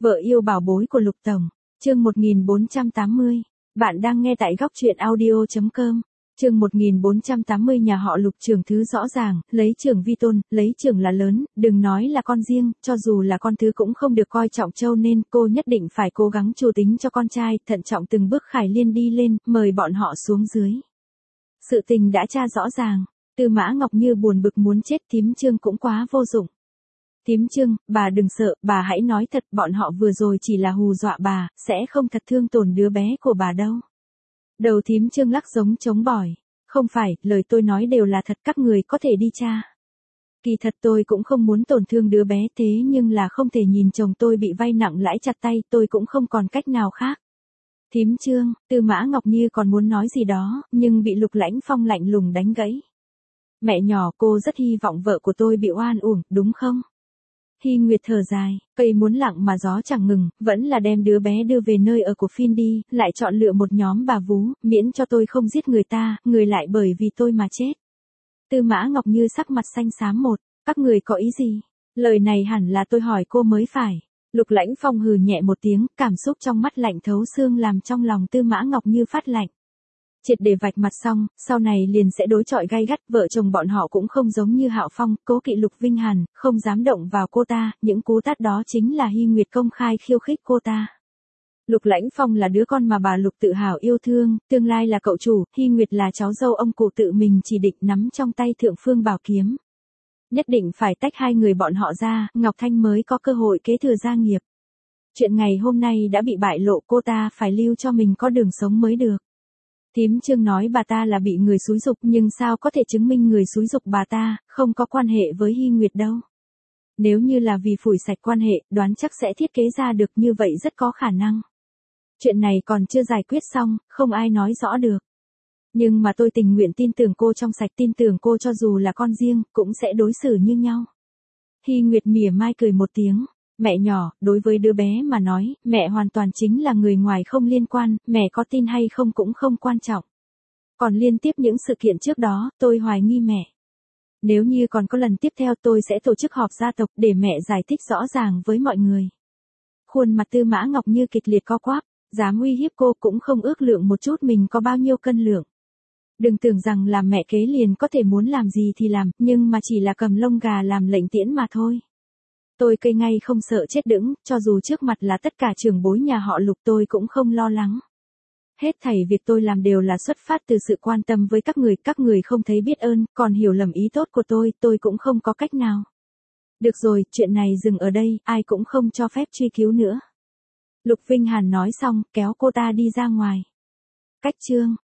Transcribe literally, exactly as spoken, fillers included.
Vợ yêu bảo bối của Lục Tổng, chương một nghìn bốn trăm tám mươi. Bạn đang nghe tại góc truyện audio chấm com. Chương một nghìn bốn trăm tám mươi nhà họ Lục trưởng thứ rõ ràng, lấy trưởng vi tôn, lấy trưởng là lớn, đừng nói là con riêng, cho dù là con thứ cũng không được coi trọng châu nên cô nhất định phải cố gắng chủ tính cho con trai, thận trọng từng bước Khải Liên đi lên, mời bọn họ xuống dưới. Sự tình đã tra rõ ràng, Tư Mã Ngọc Như buồn bực muốn chết, thím Trương cũng quá vô dụng. Thím Trương, bà đừng sợ, bà hãy nói thật, bọn họ vừa rồi chỉ là hù dọa bà, sẽ không thật thương tổn đứa bé của bà đâu. Đầu thím Trương lắc giống chống bỏi. Không phải, lời tôi nói đều là thật, các người có thể đi tra. Kỳ thật tôi cũng không muốn tổn thương đứa bé, thế nhưng là không thể nhìn chồng tôi bị vay nặng lãi chặt tay, tôi cũng không còn cách nào khác. Thím Trương, Tư Mã Ngọc Như còn muốn nói gì đó, nhưng bị Lục Lãnh Phong lạnh lùng đánh gãy. Mẹ nhỏ, cô rất hy vọng vợ của tôi bị oan uổng, đúng không? Hy Nguyệt thở dài, cây muốn lặng mà gió chẳng ngừng, vẫn là đem đứa bé đưa về nơi ở của Phin đi, lại chọn lựa một nhóm bà vú, miễn cho tôi không giết người ta, người lại bởi vì tôi mà chết. Tư Mã Ngọc Như sắc mặt xanh xám một, các người có ý gì? Lời này hẳn là tôi hỏi cô mới phải. Lục Lãnh Phong hừ nhẹ một tiếng, cảm xúc trong mắt lạnh thấu xương làm trong lòng Tư Mã Ngọc Như phát lạnh. Triệt để vạch mặt xong, sau này liền sẽ đối chọi gay gắt, vợ chồng bọn họ cũng không giống như Hạo Phong, cố kỵ Lục Vinh Hàn, không dám động vào cô ta, những cú tát đó chính là Hy Nguyệt công khai khiêu khích cô ta. Lục Lãnh Phong là đứa con mà bà Lục tự hào yêu thương, tương lai là cậu chủ, Hy Nguyệt là cháu dâu ông cụ tự mình chỉ định nắm trong tay Thượng Phương Bảo Kiếm. Nhất định phải tách hai người bọn họ ra, Ngọc Thanh mới có cơ hội kế thừa gia nghiệp. Chuyện ngày hôm nay đã bị bại lộ, cô ta phải lưu cho mình có đường sống mới được. Thím Trương nói bà ta là bị người xúi giục, nhưng sao có thể chứng minh người xúi giục bà ta không có quan hệ với Hy Nguyệt đâu. Nếu như là vì phủi sạch quan hệ, đoán chắc sẽ thiết kế ra được, như vậy rất có khả năng. Chuyện này còn chưa giải quyết xong, không ai nói rõ được. Nhưng mà tôi tình nguyện tin tưởng cô trong sạch, tin tưởng cô cho dù là con riêng, cũng sẽ đối xử như nhau. Hy Nguyệt mỉa mai cười một tiếng. Mẹ nhỏ, đối với đứa bé mà nói, mẹ hoàn toàn chính là người ngoài không liên quan, mẹ có tin hay không cũng không quan trọng. Còn liên tiếp những sự kiện trước đó, tôi hoài nghi mẹ. Nếu như còn có lần tiếp theo tôi sẽ tổ chức họp gia tộc để mẹ giải thích rõ ràng với mọi người. Khuôn mặt Tư Mã Ngọc Như kịch liệt co quắp, dám uy hiếp cô cũng không ước lượng một chút mình có bao nhiêu cân lượng. Đừng tưởng rằng là mẹ kế liền có thể muốn làm gì thì làm, nhưng mà chỉ là cầm lông gà làm lệnh tiễn mà thôi. Tôi cây ngay không sợ chết đứng, cho dù trước mặt là tất cả trưởng bối nhà họ Lục tôi cũng không lo lắng. Hết thảy việc tôi làm đều là xuất phát từ sự quan tâm với các người, các người không thấy biết ơn, còn hiểu lầm ý tốt của tôi, tôi cũng không có cách nào. Được rồi, chuyện này dừng ở đây, ai cũng không cho phép truy cứu nữa. Lục Vinh Hàn nói xong, kéo cô ta đi ra ngoài. Cách chương,